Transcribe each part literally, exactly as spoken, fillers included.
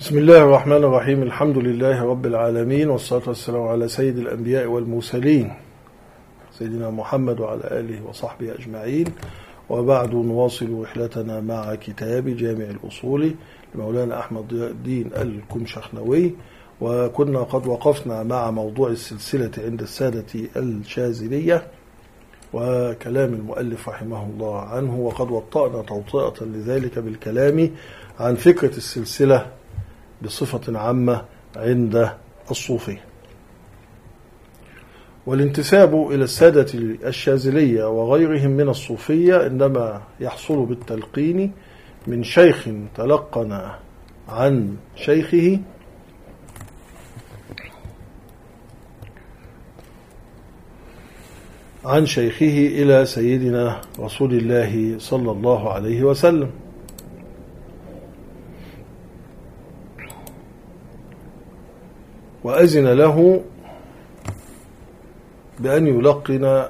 بسم الله الرحمن الرحيم. الحمد لله رب العالمين، والصلاة والسلام على سيد الأنبياء والمرسلين سيدنا محمد وعلى آله وصحبه أجمعين. وبعد، نواصل رحلتنا مع كتاب جامع الأصول لمولانا أحمد ضياء الدين الكمشخنوي، وكنا قد وقفنا مع موضوع السلسلة عند السادة الشاذلية وكلام المؤلف رحمه الله عنه، وقد وطأنا توطئة لذلك بالكلام عن فكرة السلسلة بصفة عامة عند الصوفية. والانتساب إلى السادة الشاذلية وغيرهم من الصوفية إنما يحصل بالتلقين من شيخ تلقن عن شيخه عن شيخه إلى سيدنا رسول الله صلى الله عليه وسلم. وأذن له بأن يلقن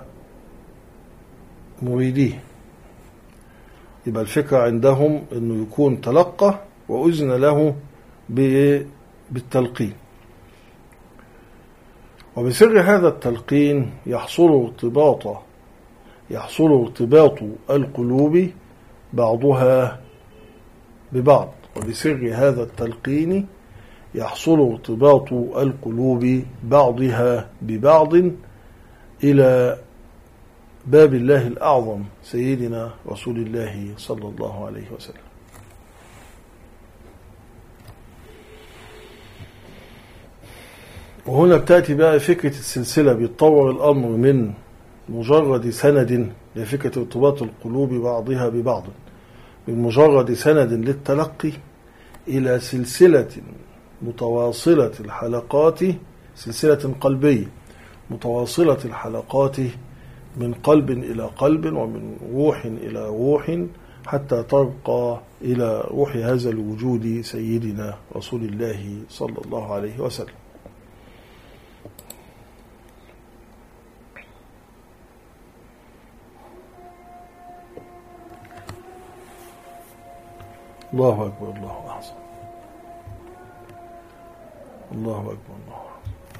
مريديه. يبقى الفكرة عندهم أنه يكون تلقى وأذن له بالتلقين، وبسر هذا التلقين يحصل ارتباط يحصل ارتباط القلوب بعضها ببعض. وبسر هذا التلقين يحصل ارتباط القلوب بعضها ببعض إلى باب الله الأعظم سيدنا رسول الله صلى الله عليه وسلم. وهنا بتأتي بقى فكرة السلسلة، بيتطور الأمر من مجرد سند لفكرة ارتباط القلوب بعضها ببعض، من مجرد سند للتلقي إلى سلسلة متواصلة الحلقات، سلسلة قلبية متواصلة الحلقات من قلب إلى قلب ومن روح إلى روح، حتى ترقى إلى روح هذا الوجود سيدنا رسول الله صلى الله عليه وسلم. الله أكبر، الله أعظم، الله أكبر، الله أكبر.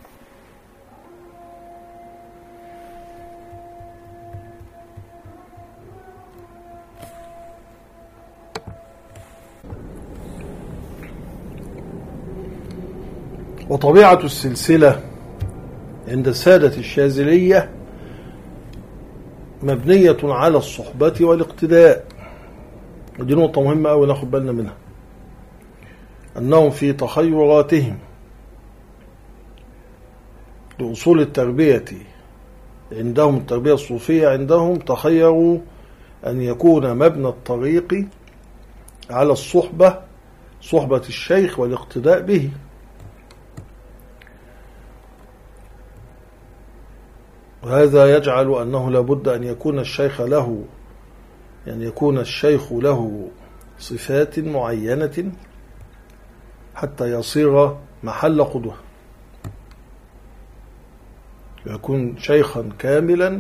وطبيعة السلسلة عند السادة الشاذلية مبنية على الصحبة والاقتداء. ودي نقطة مهمة أوي ناخد بالنا منها، أنهم في تخيراتهم لأصول التربية عندهم، التربية الصوفية عندهم، تخيروا أن يكون مبنى الطريق على الصحبة، صحبة الشيخ والاقتداء به. وهذا يجعل أنه لابد أن يكون الشيخ له يعني يكون الشيخ له صفات معينة حتى يصير محل قدوة، يكون شيخا كاملا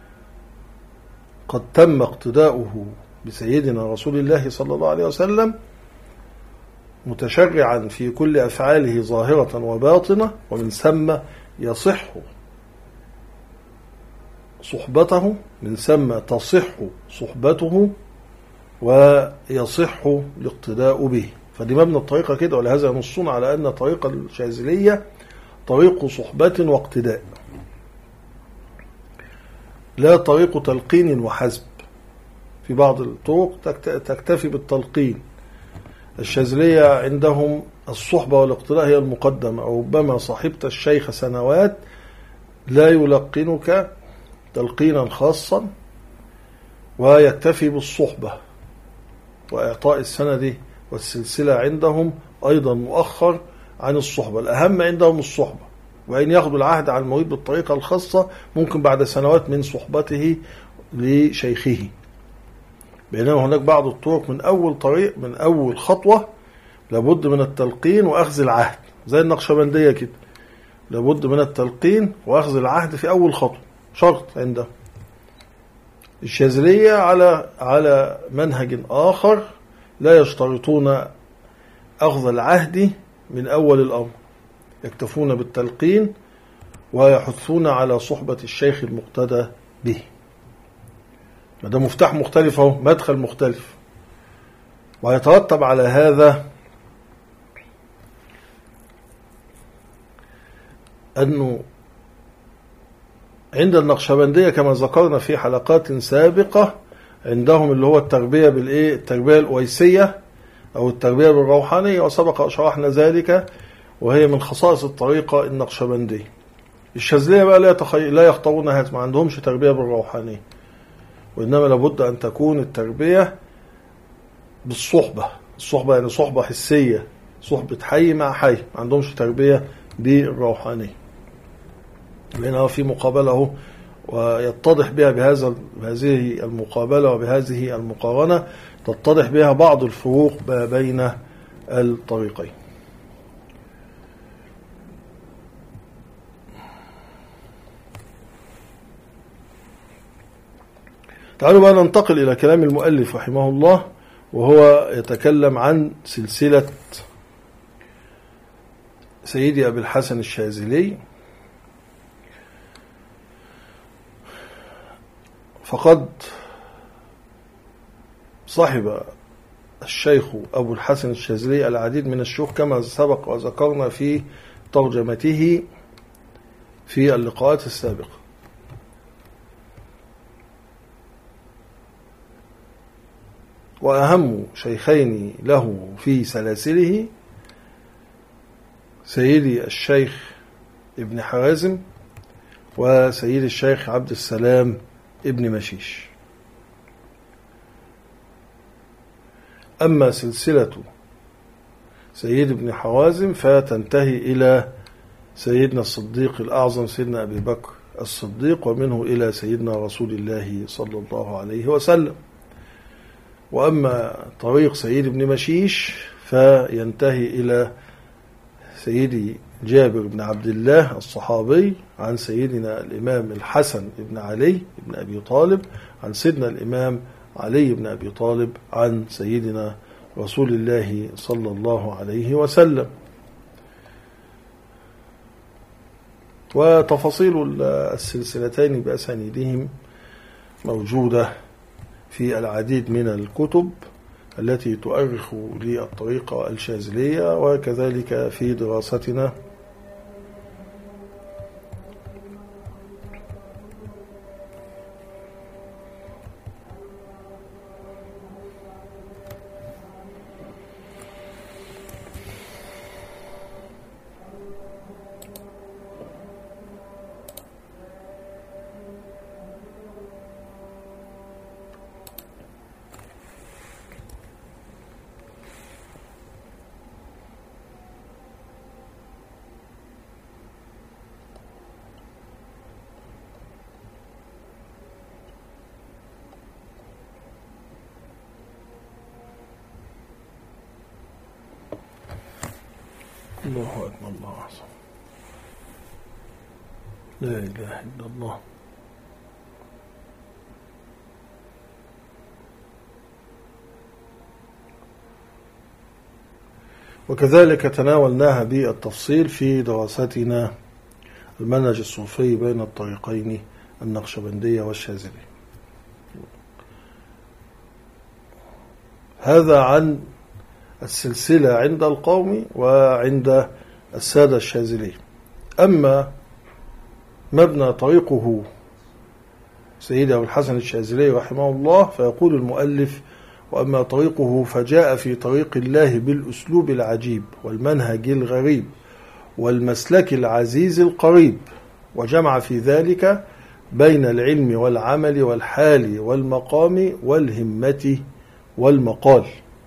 قد تم اقتداؤه بسيدنا رسول الله صلى الله عليه وسلم، متشرعا في كل أفعاله ظاهرة وباطنة، ومن ثم يصح صحبته، من ثم تصح صحبته ويصح الاقتداء به. فدي مبنى الطريقة كده. ولهذا ينصون على أن طريق الشاذلية طريق صحبة واقتداء، لا طريق تلقين وحسب. في بعض الطرق تكتفي بالتلقين. الشاذلية عندهم الصحبة والاقتداء هي المقدمة. ربما صاحبت الشيخ سنوات لا يلقنك تلقينا خاصا ويكتفي بالصحبة، وإعطاء السند والسلسلة عندهم أيضا مؤخر عن الصحبة. الأهم عندهم الصحبة، وإن ياخذوا العهد على المريد بالطريقة الخاصة ممكن بعد سنوات من صحبته لشيخه. بينما هناك بعض الطرق من أول طريق، من أول خطوة لابد من التلقين وأخذ العهد، زي النقشبندية كده، لابد من التلقين وأخذ العهد في أول خطوة، شرط عندهم. الشاذلية على على منهج آخر، لا يشترطون أخذ العهد من أول الأمر، يكتفون بالتلقين ويحثون على صحبة الشيخ المقتدى به. ده مفتاح مختلف اهو، مدخل مختلف. ويترتب على هذا أنه عند النقشبندية كما ذكرنا في حلقات سابقة عندهم اللي هو التربية بالإيه؟ التربية الأويسية أو التربية بالروحانية، وسبق شرحنا ذلك، وهي من خصائص الطريقة النقشبندية. الشاذلية بقى لا, يتخي... لا يخطرون هذا، ما عندهمش تربية بالروحانية، وإنما لابد أن تكون التربية بالصحبة. الصحبة يعني صحبة حسية، صحبة حي مع حي، ما عندهمش تربية بالروحانية، لأنها في مقابله، ويتضح بها بهذا بهذه المقابلة وبهذه المقارنة تتضح بها بعض الفروق بين الطريقين. تعالوا بقى ننتقل إلى كلام المؤلف رحمه الله، وهو يتكلم عن سلسلة سيدي أبي الحسن الشاذلي. فقد صاحب الشيخ أبو الحسن الشاذلي العديد من الشيوخ كما سبق وذكرنا في ترجمته في اللقاءات السابقة. وأهم شيخين له في سلاسله سيدي الشيخ ابن حوازم وسيدي الشيخ عبد السلام ابن مشيش. أما سلسلة سيد ابن حوازم فتنتهي إلى سيدنا الصديق الأعظم سيدنا أبي بكر الصديق، ومنه إلى سيدنا رسول الله صلى الله عليه وسلم. وأما طريق سيد ابن مشيش فينتهي إلى سيدي جابر بن عبد الله الصحابي عن سيدنا الإمام الحسن بن علي بن أبي طالب عن سيدنا الإمام علي بن أبي طالب عن سيدنا رسول الله صلى الله عليه وسلم. وتفاصيل السلسلتين بأسانيدهم موجودة في العديد من الكتب التي تؤرخ للطريقة الشاذلية، وكذلك في دراستنا الله أكبر الله أعظم، لا إله إلا الله. وكذلك تناولناها بالتفصيل في دراستنا المنهج الصوفي بين الطريقين النقشبندية والشاذلية. هذا عن السلسلة عند القوم وعند السادة الشاذلية. أما مبنى طريقه سيدي أبو الحسن الشاذلي رحمه الله فيقول المؤلف: وأما طريقه فجاء في طريق الله بالأسلوب العجيب والمنهج الغريب والمسلك العزيز القريب، وجمع في ذلك بين العلم والعمل والحال والمقام والهمة والمقال.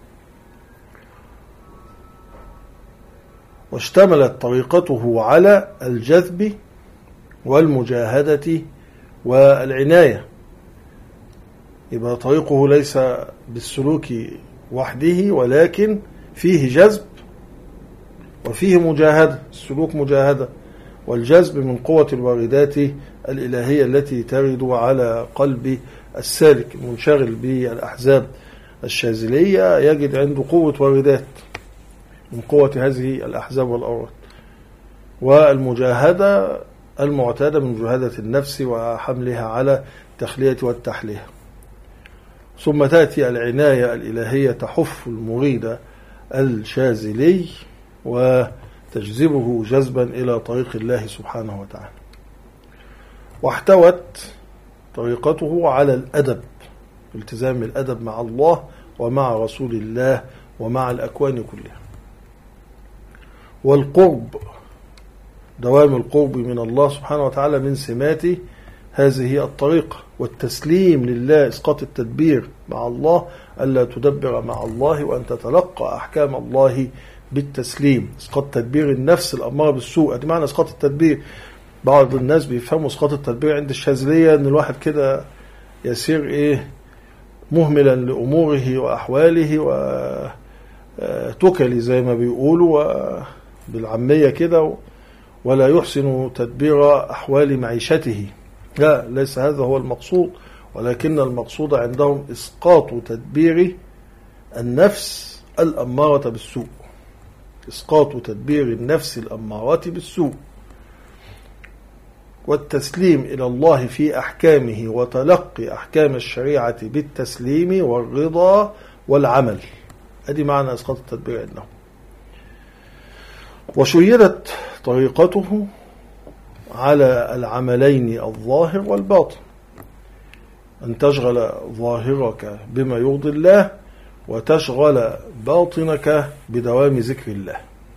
واشتملت طريقته على الجذب والمجاهدة والعناية. يبقى طريقه ليس بالسلوك وحده، ولكن فيه جذب وفيه مجاهدة. السلوك مجاهدة، والجذب من قوة الواردات الإلهية التي ترد على قلب السالك المنشغل بالأحزاب الشاذلية، يجد عنده قوة واردات، من قوة هذه الأحزاب والأوراد. والمجاهدة المعتادة من مجاهدة النفس وحملها على التخلية والتحلية. ثم تأتي العناية الإلهية تحف المريد الشاذلي وتجذبه جذبا إلى طريق الله سبحانه وتعالى. واحتوت طريقته على الأدب، التزام الأدب مع الله ومع رسول الله ومع الأكوان كلها، والقرب، دوام القرب من الله سبحانه وتعالى من سمات هذه الطريقة، والتسليم لله، إسقاط التدبير مع الله، ألا تدبر مع الله وأن تتلقى أحكام الله بالتسليم، إسقاط تدبير النفس الأمارة بالسوء. دي معنى إسقاط التدبير. بعض الناس بيفهموا إسقاط التدبير عند الشاذلية أن الواحد كده يسير إيه مهملا لأموره وأحواله وتكلي زي ما بيقولوا بالعامية كده، ولا يحسن تدبير أحوال معيشته. لا، ليس هذا هو المقصود، ولكن المقصود عندهم إسقاط تدبير النفس الأمارة بالسوء، إسقاط تدبير النفس الأمارة بالسوء، والتسليم إلى الله في أحكامه وتلقي أحكام الشريعة بالتسليم والرضا والعمل. هذه معنى إسقاط التدبير عندهم. وشيدت طريقته على العملين الظاهر والباطن، أن تشغل ظاهرك بما يرضي الله وتشغل باطنك بدوام ذكر الله.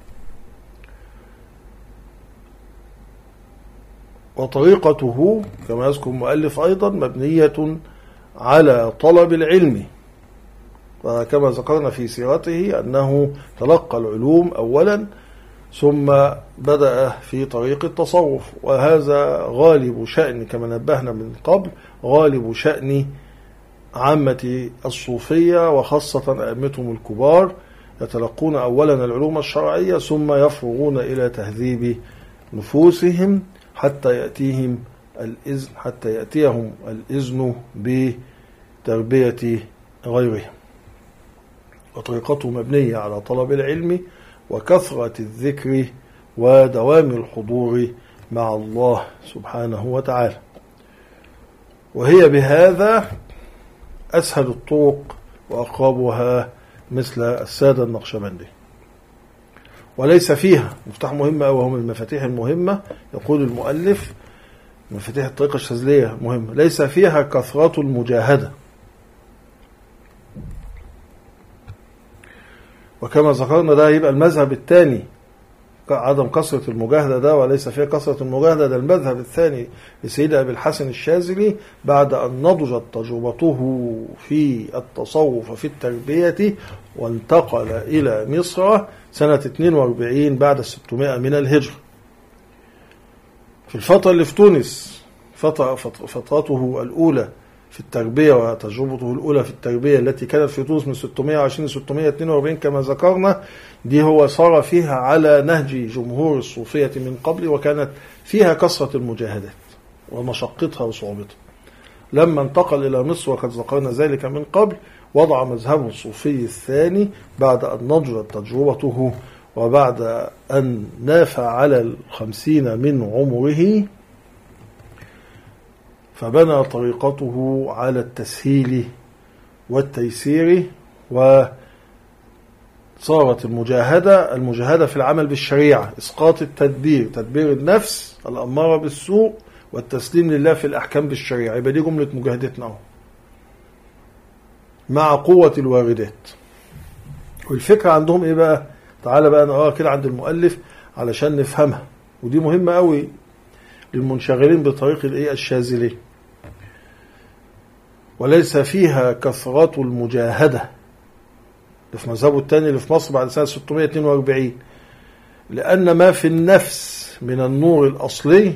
وطريقته كما يذكر المؤلف أيضا مبنية على طلب العلم، وكما ذكرنا في سيرته أنه تلقى العلوم أولا ثم بدأ في طريق التصوف، وهذا غالب شأن كما نبهنا من قبل، غالب شأن عامة الصوفية وخاصة أئمتهم الكبار، يتلقون أولا العلوم الشرعية ثم يفرغون إلى تهذيب نفوسهم حتى يأتيهم الإذن حتى يأتيهم الإذن بتربية غيرهم. وطريقته مبنية على طلب العلم وكثرة الذكر ودوام الحضور مع الله سبحانه وتعالى، وهي بهذا أسهل الطرق وأقربها مثل السادة النقشبندي. وليس فيها مفتاح مهم أو هم المفاتيح المهمة، يقول المؤلف مفاتيح الطريقة الشاذلية مهمة، ليس فيها كثرة المجاهدة، وكما ذكرنا ده يبقى المذهب الثاني، عدم كثرة المجاهدة ده، وليس فيها كثرة المجاهدة ده المذهب الثاني لسيد أبي الحسن الشاذلي بعد أن نضجت تجربته في التصوف وفي التربية، وانتقل إلى مصر سنة اثنين وأربعين بعد الستمائة من الهجرة. في الفترة اللي في تونس فترته الأولى في التربية وتجربته الأولى في التربية التي كانت في تونس من ستمائة وعشرين ل ستمائة واثنين وأربعين كما ذكرنا، دي هو صار فيها على نهج جمهور الصوفية من قبل، وكانت فيها كثرة المجاهدات ومشقتها وصعوبتها. لما انتقل إلى مصر وقد ذكرنا ذلك من قبل، وضع مذهبه الصوفي الثاني بعد أن نضجت تجربته وبعد أن نافع على الخمسين من عمره، فبنى طريقته على التسهيل والتيسير، وصارت المجاهدة المجاهدة في العمل بالشريعة، إسقاط التدبير، تدبير النفس الأمارة بالسوء، والتسليم لله في الأحكام بالشريعة. يبقى دي جملة مجاهدتنا مع قوة الواردات. والفكرة عندهم إيه بقى؟ تعالى بقى نقرأ كده عند المؤلف علشان نفهمها، ودي مهمة قوي للمنشغلين بطريق الإيه الشاذلي. وليس فيها كثرة المجاهدة اللي في مذهبه الثاني اللي في مصر بعد سنة ستمائة واثنين وأربعين، لأن ما في النفس من النور الأصلي،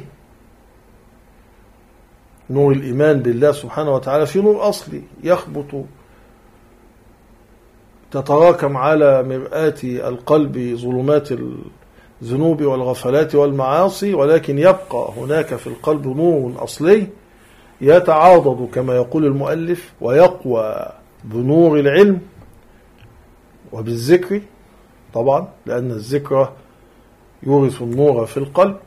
نور الإيمان بالله سبحانه وتعالى، في نور أصلي يخبط تتراكم على مرآة القلب ظلمات الذنوب والغفلات والمعاصي، ولكن يبقى هناك في القلب نور أصلي يتعاضد كما يقول المؤلف، ويقوى بنور العلم وبالذكر طبعا، لأن الذكر يورث النور في القلب،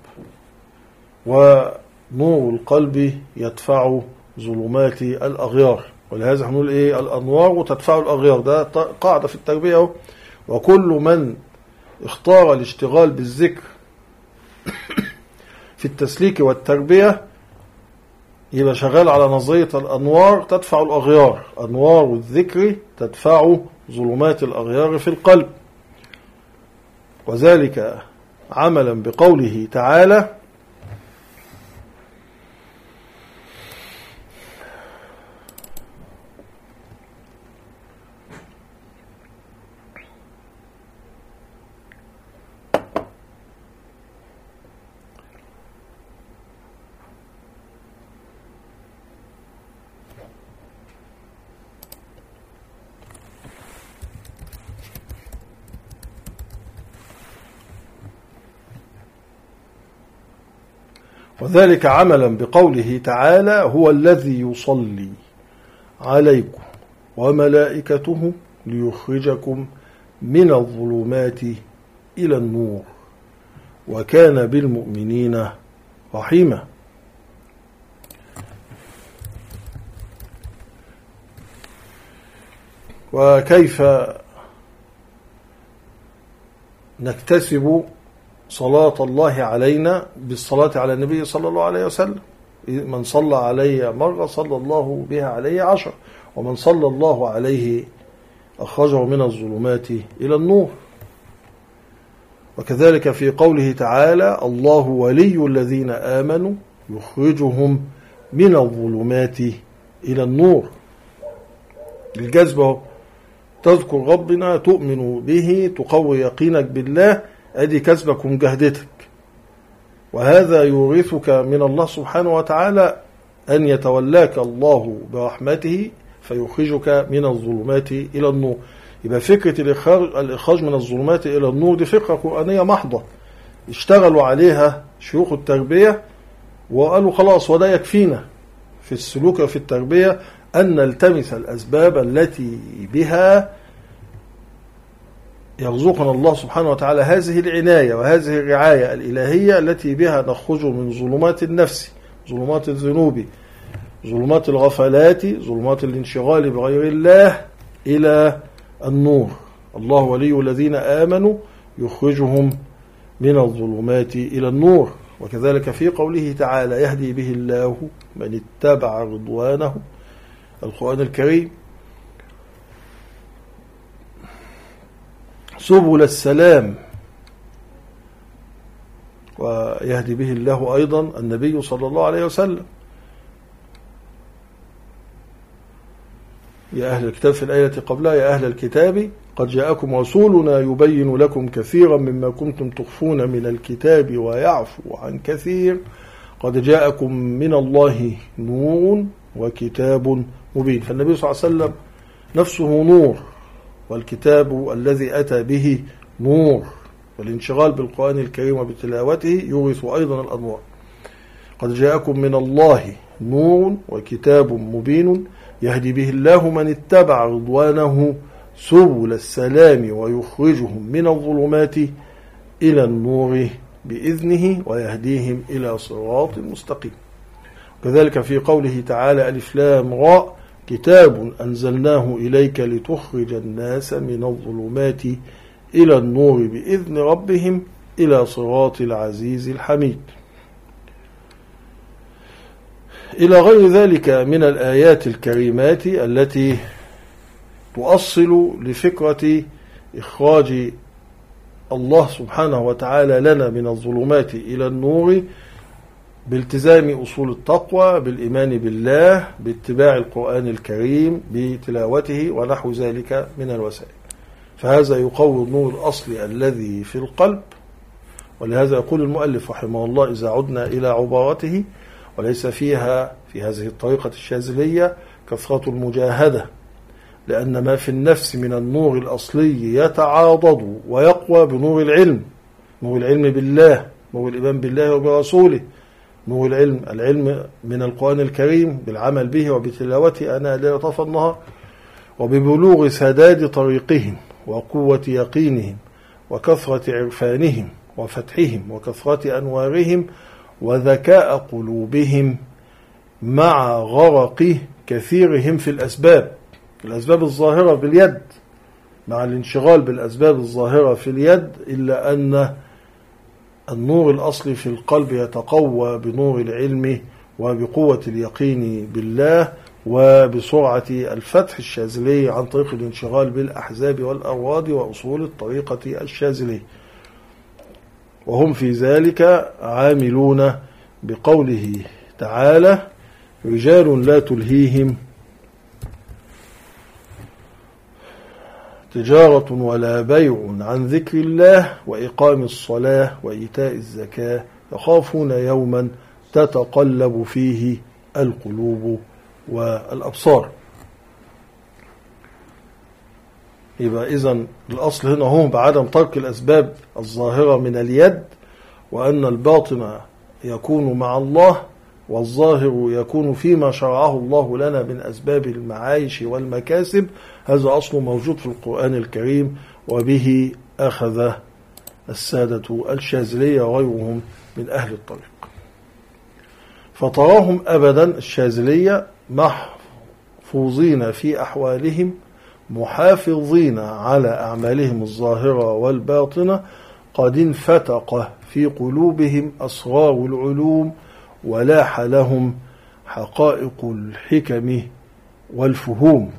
ونور القلب يدفع ظلمات الأغيار، ولهذا هنقول إيه؟ الأنوار وتدفع الأغيار. ده قاعدة في التربية. وكل من اختار الاشتغال بالذكر في التسليك والتربية يبقى شغال على نظرية الأنوار تدفع الأغيار. أنوار الذكر تدفع ظلمات الأغيار في القلب، وذلك عملا بقوله تعالى: وذلك عملا بقوله تعالى: هو الذي يصلي عليكم وملائكته ليخرجكم من الظلمات إلى النور وكان بالمؤمنين رحيما. وكيف نكتسب صلاة الله علينا؟ بالصلاة على النبي صلى الله عليه وسلم. من صلى علي مرة صلى الله بها عليه عشر، ومن صلى الله عليه أخرجه من الظلمات إلى النور. وكذلك في قوله تعالى: الله ولي الذين آمنوا يخرجهم من الظلمات إلى النور. الجذبة تذكر ربنا، تؤمن به، تقوي يقينك بالله، أدي كسبك ومجاهدتك. وهذا يورثك من الله سبحانه وتعالى أن يتولاك الله برحمته فيخرجك من الظلمات إلى النور. يبقى فكرة الإخراج من الظلمات إلى النور دي فكرة قرآنية محضة، اشتغلوا عليها شيوخ التربية وقالوا خلاص وده يكفينا في السلوك وفي التربية أن نلتمس الأسباب التي بها يرزقنا الله سبحانه وتعالى هذه العناية وهذه الرعاية الإلهية التي بها نخرج من ظلمات النفس، ظلمات الذنوب، ظلمات الغفلات، ظلمات الانشغال بغير الله، إلى النور. الله ولي الذين آمنوا يخرجهم من الظلمات إلى النور. وكذلك في قوله تعالى: يهدي به الله من اتبع رضوانه، القرآن الكريم، سبل السلام. ويهدي به الله أيضا النبي صلى الله عليه وسلم. يا أهل الكتاب في الآية قبلها: يا أهل الكتاب قد جاءكم رسولنا يبين لكم كثيرا مما كنتم تخفون من الكتاب ويعفو عن كثير قد جاءكم من الله نور وكتاب مبين. فالنبي صلى الله عليه وسلم نفسه نور، والكتاب الذي أتى به نور، والانشغال بالقرآن الكريم وبتلاوته يورث أيضا الأنوار. قد جاءكم من الله نور وكتاب مبين يهدي به الله من اتبع رضوانه سبل السلام ويخرجهم من الظلمات إلى النور بإذنه ويهديهم إلى صراط مستقيم. كذلك في قوله تعالى: ألف لام راء كتاب أنزلناه إليك لتخرج الناس من الظلمات إلى النور بإذن ربهم إلى صراط العزيز الحميد. إلى غير ذلك من الآيات الكريمات التي تؤصل لفكرة إخراج الله سبحانه وتعالى لنا من الظلمات إلى النور بالتزام أصول التقوى، بالإيمان بالله، باتباع القرآن الكريم، بتلاوته ونحو ذلك من الوسائل. فهذا يقوي النور الأصلي الذي في القلب. ولهذا يقول المؤلف رحمه الله: إذا عدنا إلى عبارته: وليس فيها في هذه الطريقة الشاذلية كثرة المجاهدة، لأن ما في النفس من النور الأصلي يتعاضد ويقوى بنور العلم، نور العلم بالله، نور الإيمان بالله وبرسوله، نور العلم، العلم من القرآن الكريم بالعمل به وبتلاوته أنا لا يطفى النهار، وببلوغ سداد طريقهم وقوة يقينهم وكثرة عرفانهم وفتحهم وكثرة أنوارهم وذكاء قلوبهم مع غرق كثيرهم في الأسباب الأسباب الظاهرة باليد، مع الانشغال بالأسباب الظاهرة في اليد، إلا أن النور الأصلي في القلب يتقوى بنور العلم وبقوة اليقين بالله وبسرعة الفتح الشاذلي عن طريق الانشغال بالأحزاب والأرواد وأصول الطريقة الشاذلية، وهم في ذلك عاملون بقوله تعالى: رجال لا تلهيهم تجارة ولا بيع عن ذكر الله وإقام الصلاة وإيتاء الزكاة يخافون يوما تتقلب فيه القلوب والأبصار. يبقى إذن الأصل هنا هو بعدم ترك الأسباب الظاهرة من اليد، وأن الباطن يكون مع الله والظاهر يكون فيما شرعه الله لنا من أسباب المعايش والمكاسب. هذا أصل موجود في القرآن الكريم، وبه أخذ السادة الشاذلية وغيرهم من أهل الطريق. فتراهم أبدا الشاذلية محفوظين في أحوالهم محافظين على أعمالهم الظاهرة والباطنة، قد انفتق في قلوبهم أسرار العلوم ولاح لهم حقائق الحكم والفهوم،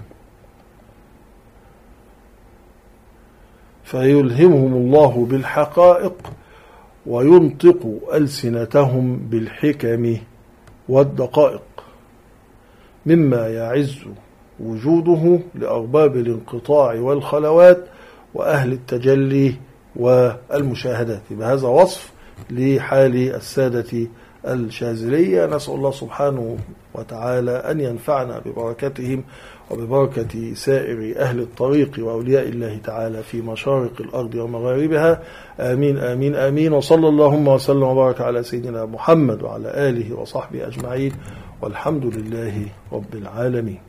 فيلهمهم الله بالحقائق وينطق ألسنتهم بالحكم والدقائق، مما يعز وجوده لأرباب الانقطاع والخلوات وأهل التجلي والمشاهدات. بهذا وصف لحال السادة الشاذلية. نسأل الله سبحانه وتعالى أن ينفعنا ببركتهم وببركة سائر أهل الطريق وأولياء الله تعالى في مشارق الأرض ومغاربها. آمين آمين آمين. وصلى اللهم وسلم وبارك على سيدنا محمد وعلى آله وصحبه أجمعين، والحمد لله رب العالمين.